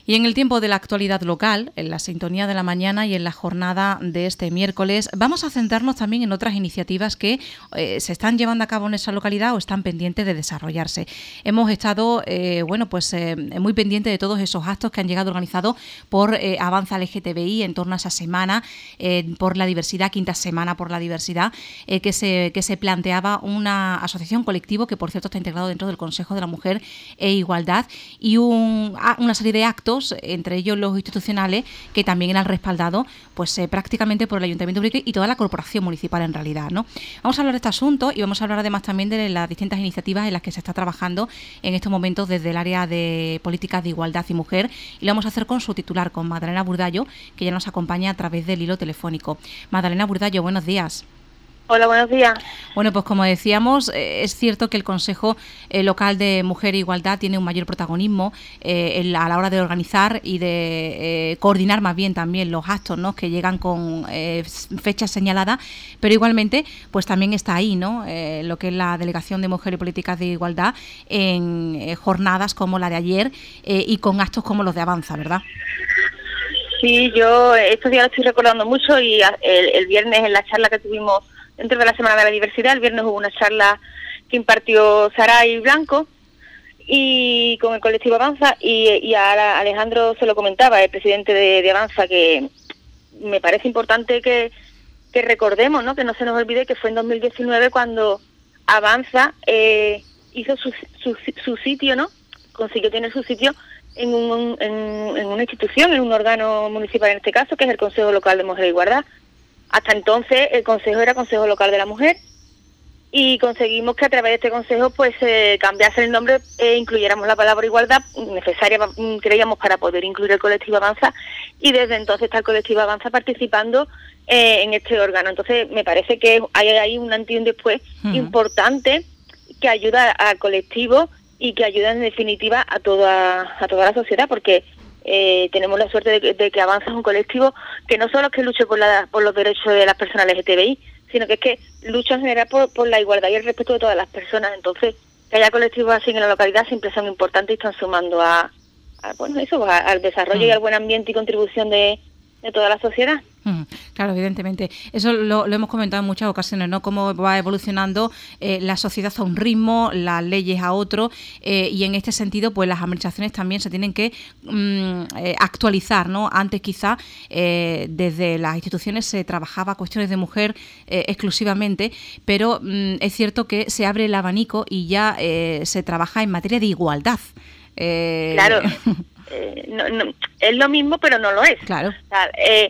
Y en el tiempo de la actualidad local, en la sintonía de la mañana y en la jornada de este miércoles, vamos a centrarnos también en otras iniciativas que se están llevando a cabo en esa localidad o están pendientes de desarrollarse. Hemos estado muy pendientes de todos esos actos que han llegado organizados por Avanza LGTBI en torno a esa semana por la diversidad, quinta semana por la diversidad, que se planteaba una asociación colectivo que, por cierto, está integrado dentro del Consejo de la Mujer e Igualdad, y una serie de actos, entre ellos los institucionales, que también eran respaldados prácticamente por el Ayuntamiento de Ubrique y toda la corporación municipal en realidad, ¿no? Vamos a hablar de este asunto y vamos a hablar además también de las distintas iniciativas en las que se está trabajando en estos momentos desde el área de políticas de igualdad y mujer, y lo vamos a hacer con su titular, con Magdalena Burdallo, que ya nos acompaña a través del hilo telefónico. Magdalena Burdallo, buenos días. Hola, buenos días. Bueno, pues como decíamos, es cierto que el Consejo Local de Mujer e Igualdad tiene un mayor protagonismo a la hora de organizar y de coordinar más bien también los actos, ¿no?, que llegan con fechas señaladas, pero igualmente pues también está ahí, ¿no?, lo que es la Delegación de Mujer y Políticas de Igualdad en jornadas como la de ayer y con actos como los de Avanza, ¿verdad? Sí, yo estos días lo estoy recordando mucho, y el viernes en la charla que tuvimos dentro de la Semana de la Diversidad, el viernes hubo una charla que impartió Saray Blanco y con el colectivo Avanza, y a Alejandro se lo comentaba, el presidente de Avanza, que me parece importante que recordemos, ¿no?, que no se nos olvide que fue en 2019 cuando Avanza hizo su sitio, ¿no?, consiguió tener su sitio en una institución, en un órgano municipal en este caso, que es el Consejo Local de Mujer e Igualdad. Hasta entonces el Consejo era Consejo Local de la Mujer, y conseguimos que a través de este Consejo cambiase el nombre e incluyéramos la palabra igualdad, necesaria, creíamos, para poder incluir el colectivo Avanza, y desde entonces está el colectivo Avanza participando en este órgano. Entonces me parece que hay un antes y un después importante, que ayuda al colectivo y que ayuda en definitiva a toda la sociedad, porque tenemos la suerte de que Avanza es un colectivo que no solo es que luche por los derechos de las personas LGTBI, sino que es que lucha en general por la igualdad y el respeto de todas las personas. Entonces, que haya colectivos así en la localidad siempre son importantes y están sumando al desarrollo y al buen ambiente y contribución de toda la sociedad. Claro, evidentemente. Eso lo hemos comentado en muchas ocasiones, ¿no?, cómo va evolucionando la sociedad a un ritmo, las leyes a otro, y en este sentido pues las administraciones también se tienen que actualizar, ¿no? Antes quizá desde las instituciones se trabajaba cuestiones de mujer exclusivamente, pero es cierto que se abre el abanico y ya se trabaja en materia de igualdad. Claro, no, es lo mismo, pero no lo es. Claro. O sea,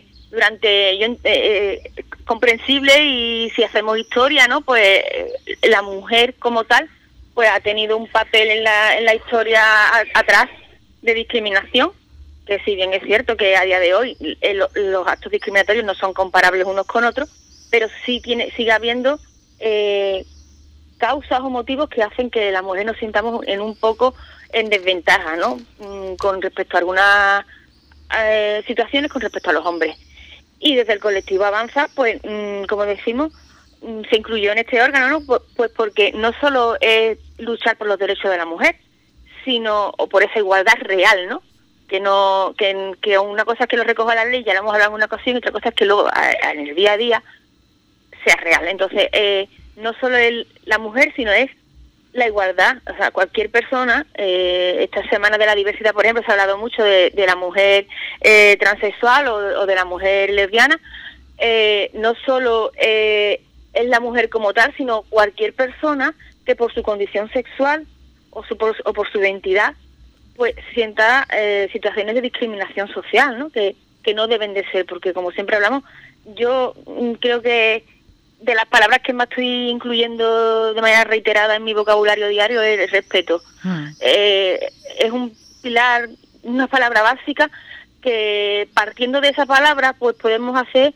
comprensible, y si hacemos historia, ¿no?, pues la mujer como tal pues ha tenido un papel en la historia atrás de discriminación, que si bien es cierto que a día de hoy los actos discriminatorios no son comparables unos con otros, pero sigue habiendo causas o motivos que hacen que las mujeres nos sintamos un poco en desventaja, ¿no?, con respecto a algunas situaciones con respecto a los hombres. Y desde el colectivo Avanza, pues, como decimos, se incluyó en este órgano, ¿no?, pues porque no solo es luchar por los derechos de la mujer, sino o por esa igualdad real, ¿no?, que una cosa es que lo recoja la ley, ya lo hemos hablado en una ocasión, y otra cosa es que luego en el día a día sea real. Entonces, no solo es la mujer, sino es la igualdad. O sea, cualquier persona, esta semana de la diversidad, por ejemplo, se ha hablado mucho de la mujer transexual o de la mujer lesbiana. No solo es la mujer como tal, sino cualquier persona que por su condición sexual o por su identidad pues sienta situaciones de discriminación social, ¿no?, que no deben de ser, porque como siempre hablamos, yo creo que de las palabras que más estoy incluyendo de manera reiterada en mi vocabulario diario es el respeto. Es un pilar, una palabra básica, que partiendo de esa palabra pues podemos sacar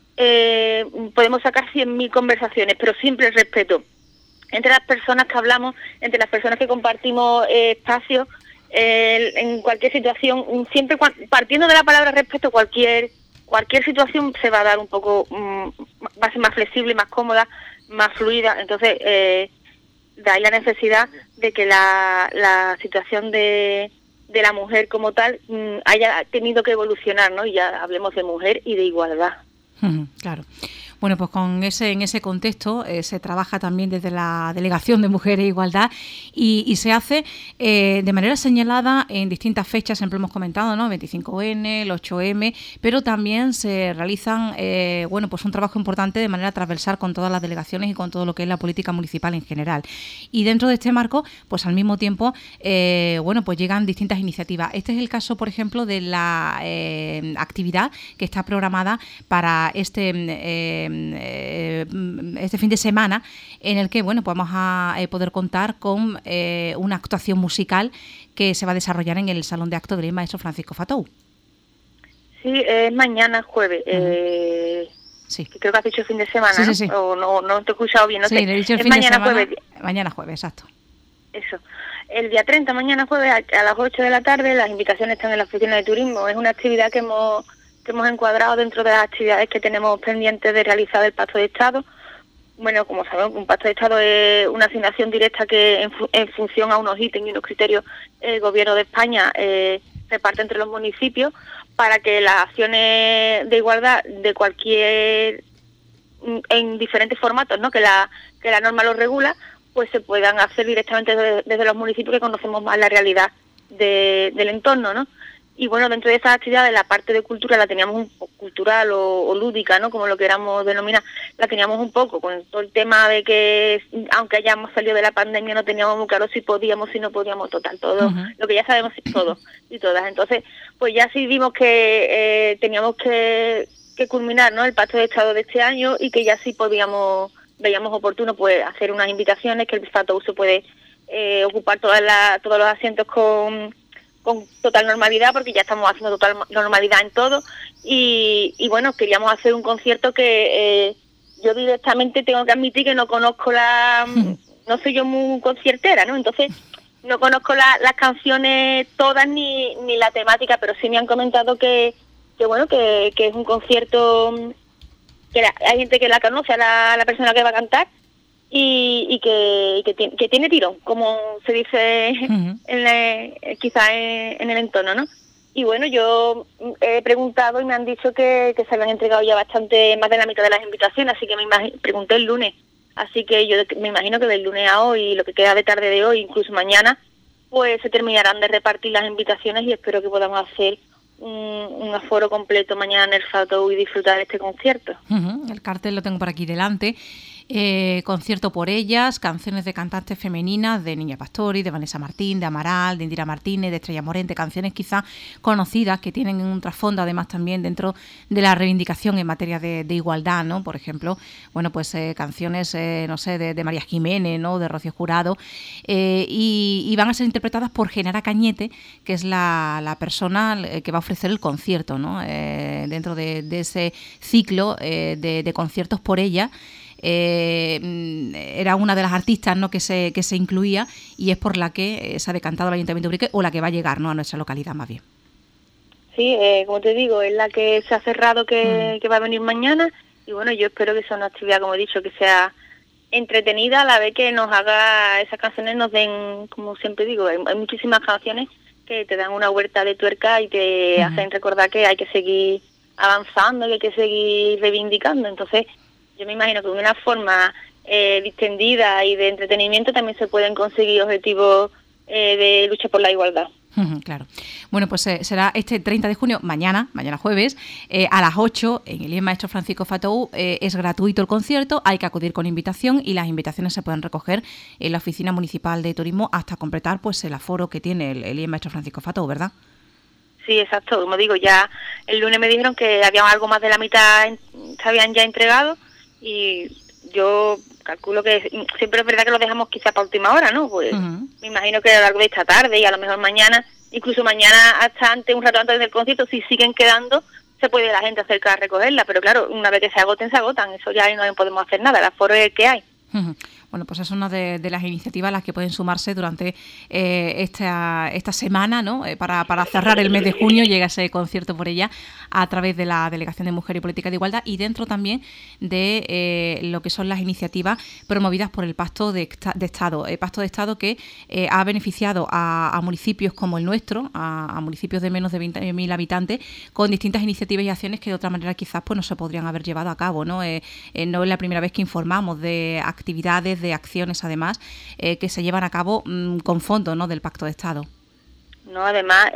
100.000 conversaciones, pero siempre el respeto entre las personas que hablamos, entre las personas que compartimos espacios, en cualquier situación, siempre partiendo de la palabra respeto, cualquier situación se va a dar un poco, va a ser más flexible, más cómoda, más fluida. Entonces, de ahí la necesidad de que la situación de de la mujer como tal haya tenido que evolucionar, ¿no? Y ya hablemos de mujer y de igualdad. Claro. Bueno, pues en ese contexto se trabaja también desde la Delegación de Mujeres e Igualdad y se hace de manera señalada en distintas fechas, siempre hemos comentado, ¿no? 25N, el 8M, pero también se realizan, pues un trabajo importante de manera transversal con todas las delegaciones y con todo lo que es la política municipal en general. Y dentro de este marco, pues al mismo tiempo, pues llegan distintas iniciativas. Este es el caso, por ejemplo, de la actividad que está programada para este fin de semana, en el que pues vamos a poder contar con una actuación musical que se va a desarrollar en el Salón de Actos del Maestro Francisco Fatou. Sí, es mañana jueves. Sí. Creo que has dicho fin de semana, sí, ¿no? Sí. O no te he escuchado bien, no sé. Sí, le he dicho el es fin mañana de semana, jueves. Mañana jueves, exacto. Eso. El día 30, mañana jueves, a las 8 de la tarde, las invitaciones están en la oficina de turismo. Es una actividad que hemos encuadrado dentro de las actividades que tenemos pendientes de realizar del Pacto de Estado. Bueno, como sabemos, un Pacto de Estado es una asignación directa que en función a unos ítems y unos criterios el Gobierno de España reparte entre los municipios para que las acciones de igualdad de cualquier, en diferentes formatos, ¿no? que la norma lo regula, pues se puedan hacer directamente desde los municipios que conocemos más la realidad del entorno, ¿no? Y bueno, dentro de esas actividades, la parte de cultura la teníamos cultural o lúdica, ¿no? Como lo queramos denominar, la teníamos un poco con todo el tema de que, aunque hayamos salido de la pandemia, no teníamos muy claro si podíamos, si no podíamos, total, todo, lo que ya sabemos todos y todas. Entonces, pues ya sí vimos que teníamos que culminar, ¿no? El Pacto de Estado de este año y que ya sí veíamos oportuno pues hacer unas invitaciones, que el Fatou se puede ocupar todos los asientos con total normalidad, porque ya estamos haciendo total normalidad en todo, y bueno, queríamos hacer un concierto que yo directamente tengo que admitir que no conozco no soy yo muy conciertera, ¿no? Entonces no conozco las canciones todas ni la temática, pero sí me han comentado que es un concierto que hay gente que la conoce a la persona que va a cantar, y que tiene tirón, como se dice quizás en el entorno, ¿no? Y bueno, yo he preguntado y me han dicho que se habían entregado ya bastante, más de la mitad de las invitaciones, así que pregunté el lunes, así que yo me imagino que del lunes a hoy, lo que queda de tarde de hoy, incluso mañana, pues se terminarán de repartir las invitaciones y espero que podamos hacer un aforo completo mañana en el Fatou y disfrutar de este concierto. El cartel lo tengo por aquí delante. Concierto por ellas, canciones de cantantes femeninas, de Niña Pastori, de Vanessa Martín, de Amaral, de Indira Martínez, de Estrella Morente, canciones quizás conocidas que tienen un trasfondo además también dentro de la reivindicación en materia de igualdad, ¿no? Por ejemplo, bueno, pues canciones, de María Jiménez, ¿no? De Rocío Jurado, y van a ser interpretadas por Genara Cañete, que es la persona que va a ofrecer el concierto, ¿no? Dentro de ese ciclo de conciertos por ella. Era una de las artistas, ¿no? que se incluía, y es por la que se ha decantado el Ayuntamiento de Ubrique, o la que va a llegar, ¿no? A nuestra localidad más bien. Sí, como te digo, es la que se ha cerrado que va a venir mañana, y bueno, yo espero que sea una actividad, como he dicho, que sea entretenida, a la vez que nos haga, esas canciones nos den, como siempre digo, hay muchísimas canciones que te dan una vuelta de tuerca y te hacen recordar que hay que seguir avanzando, que hay que seguir reivindicando. Entonces yo me imagino que de una forma distendida y de entretenimiento también se pueden conseguir objetivos de lucha por la igualdad. Claro. Bueno, pues será este 30 de junio, mañana jueves, a las 8 en el Maestro Francisco Fatou. Es gratuito el concierto, hay que acudir con invitación y las invitaciones se pueden recoger en la Oficina Municipal de Turismo hasta completar pues el aforo que tiene el Maestro Francisco Fatou, ¿verdad? Sí, exacto. Como digo, ya el lunes me dijeron que había algo más de la mitad se habían ya entregado, y yo calculo que siempre es verdad que lo dejamos quizá para última hora, ¿no? Pues me imagino que a lo largo de esta tarde y a lo mejor mañana, incluso mañana un rato antes del concierto, si siguen quedando, se puede la gente acercar a recogerla, pero claro, una vez que se agotan, eso ya no podemos hacer nada, el aforo es el que hay. Bueno, pues es una de las iniciativas a las que pueden sumarse durante esta semana, ¿no? Para cerrar el mes de junio, llega ese concierto por ella a través de la Delegación de Mujer y Política de Igualdad, y dentro también de lo que son las iniciativas promovidas por el Pacto de Estado. El Pacto de Estado que ha beneficiado a municipios como el nuestro, a municipios de menos de 20.000 habitantes, con distintas iniciativas y acciones que de otra manera quizás pues no se podrían haber llevado a cabo, ¿no? No es la primera vez que informamos de actividades, de acciones además, que se llevan a cabo con fondos, ¿no?, del Pacto de Estado. No, además,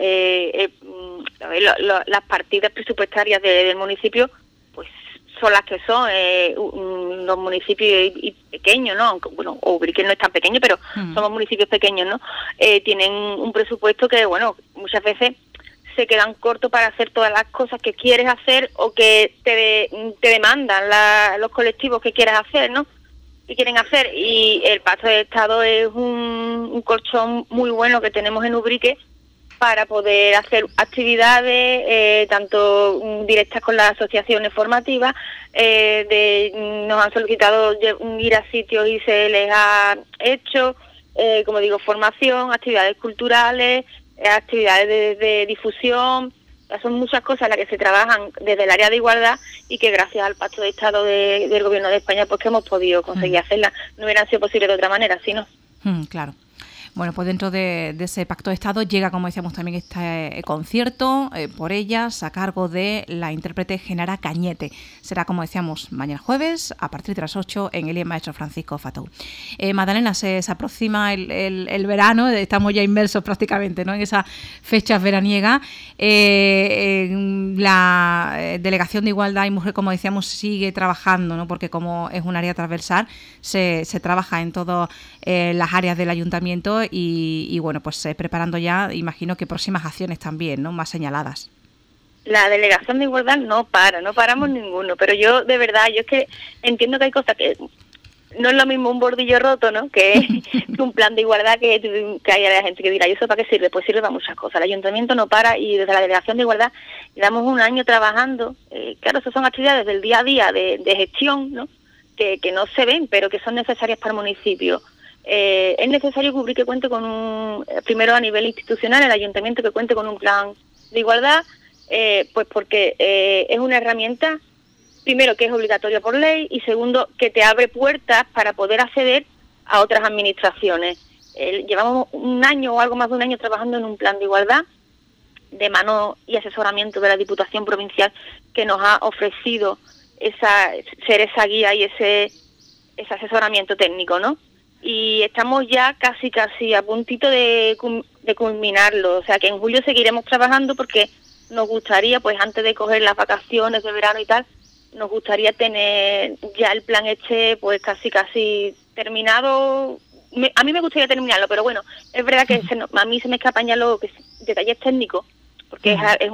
las partidas presupuestarias del municipio pues son las que son. Los municipios pequeños, ¿no? Aunque, bueno, Ubrique no es tan pequeño, pero somos municipios pequeños, ¿no? Tienen un presupuesto que, bueno, muchas veces se quedan cortos para hacer todas las cosas que quieres hacer o que te demandan los colectivos que quieras hacer, ¿no? Que quieren hacer. Y el Pacto de Estado es un colchón muy bueno que tenemos en Ubrique para poder hacer actividades, tanto directas con las asociaciones formativas, nos han solicitado ir a sitios y se les ha hecho, como digo, formación, actividades culturales, actividades de difusión. Son muchas cosas las que se trabajan desde el área de igualdad y que gracias al Pacto de Estado del Gobierno de España pues que hemos podido conseguir hacerlas. No hubieran sido posible de otra manera, sino. Claro. Bueno, pues dentro de ese Pacto de Estado llega, como decíamos, también este concierto por ellas a cargo de la intérprete Genara Cañete. Será, como decíamos, mañana jueves a partir de las 8 en el Maestro Francisco Fatou. Magdalena, se aproxima el verano, estamos ya inmersos prácticamente, ¿no?, en esas fechas veraniegas. La Delegación de Igualdad y Mujer, como decíamos, sigue trabajando, ¿no?, porque como es un área transversal, se trabaja en todas las áreas del ayuntamiento. Y bueno, pues preparando ya, imagino que próximas acciones también, ¿no?, más señaladas. La Delegación de Igualdad no paramos ninguno, pero yo de verdad, yo es que entiendo que hay cosas que no es lo mismo un bordillo roto, ¿no?, que un plan de igualdad que haya gente que dirá, ¿y eso para qué sirve? Pues sirve para muchas cosas. El ayuntamiento no para y desde la Delegación de Igualdad llevamos un año trabajando. Claro, esas son actividades del día a día de gestión, ¿no?, que no se ven, pero que son necesarias para el municipio. Es necesario que Ubrique cuente con primero a nivel institucional, el ayuntamiento que cuente con un plan de igualdad, pues porque es una herramienta, primero, que es obligatoria por ley, y segundo, que te abre puertas para poder acceder a otras administraciones. Llevamos un año o algo más de un año trabajando en un plan de igualdad de mano y asesoramiento de la Diputación Provincial, que nos ha ofrecido ser esa guía y ese asesoramiento técnico, ¿no? Y estamos ya casi a puntito de culminarlo, o sea que en julio seguiremos trabajando porque nos gustaría, pues antes de coger las vacaciones de verano y tal, nos gustaría tener ya el plan pues casi terminado. A mí me gustaría terminarlo, pero bueno, es verdad que a mí se me escapan ya los detalles técnicos, porque es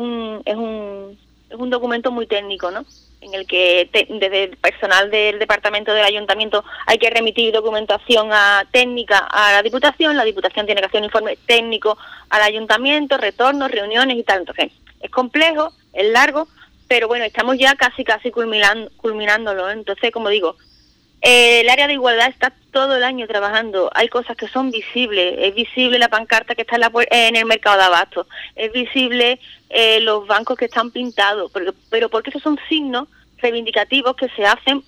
un documento muy técnico, ¿no?, en el que desde el personal del departamento del ayuntamiento hay que remitir documentación técnica a la Diputación tiene que hacer un informe técnico al ayuntamiento, retornos, reuniones y tal. Entonces, es complejo, es largo, pero bueno, estamos ya casi culminándolo. Entonces, como digo, el área de igualdad está todo el año trabajando. Hay cosas que son visibles. Es visible la pancarta que está en el mercado de abastos. Es visible los bancos que están pintados. Pero porque esos son signos reivindicativos que se hacen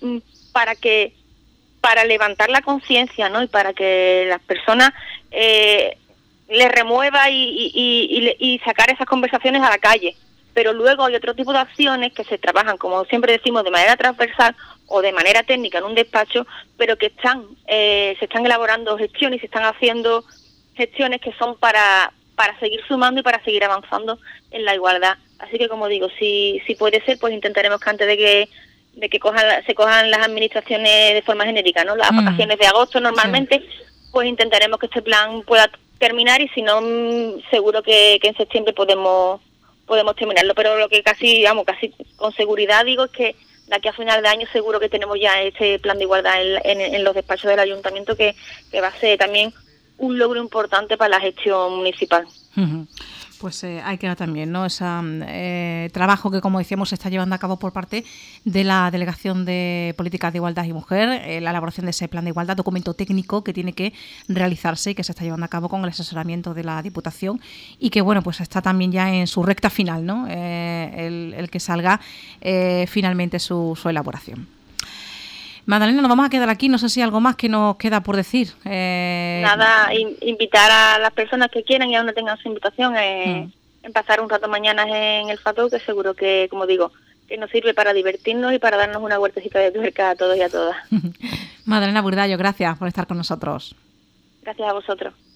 para levantar la conciencia, ¿no?, y para que las personas les remueva y sacar esas conversaciones a la calle. Pero luego hay otro tipo de acciones que se trabajan, como siempre decimos, de manera transversal o de manera técnica en un despacho, pero que se están elaborando gestiones y se están haciendo gestiones que son para seguir sumando y para seguir avanzando en la igualdad. Así que, como digo, si puede ser, pues intentaremos que antes de que se cojan las administraciones de forma genérica, ¿no?, las vacaciones de agosto normalmente, pues intentaremos que este plan pueda terminar, y si no, seguro que en septiembre podemos terminarlo, pero lo que casi con seguridad digo es que de aquí a final de año seguro que tenemos ya este plan de igualdad en los despachos del ayuntamiento, que va a ser también un logro importante para la gestión municipal. Pues hay que ver también, ¿no? Ese trabajo que, como decíamos, se está llevando a cabo por parte de la Delegación de Políticas de Igualdad y Mujer, la elaboración de ese plan de igualdad, documento técnico que tiene que realizarse y que se está llevando a cabo con el asesoramiento de la Diputación y que, bueno, pues está también ya en su recta final, ¿no? El que salga finalmente su elaboración. Magdalena, nos vamos a quedar aquí. No sé si hay algo más que nos queda por decir. Nada, invitar a las personas que quieran y aún no tengan su invitación en pasar un rato mañana en el Fatou, que seguro que, como digo, que nos sirve para divertirnos y para darnos una vueltecita de tuerca a todos y a todas. Magdalena Burdallo, gracias por estar con nosotros. Gracias a vosotros.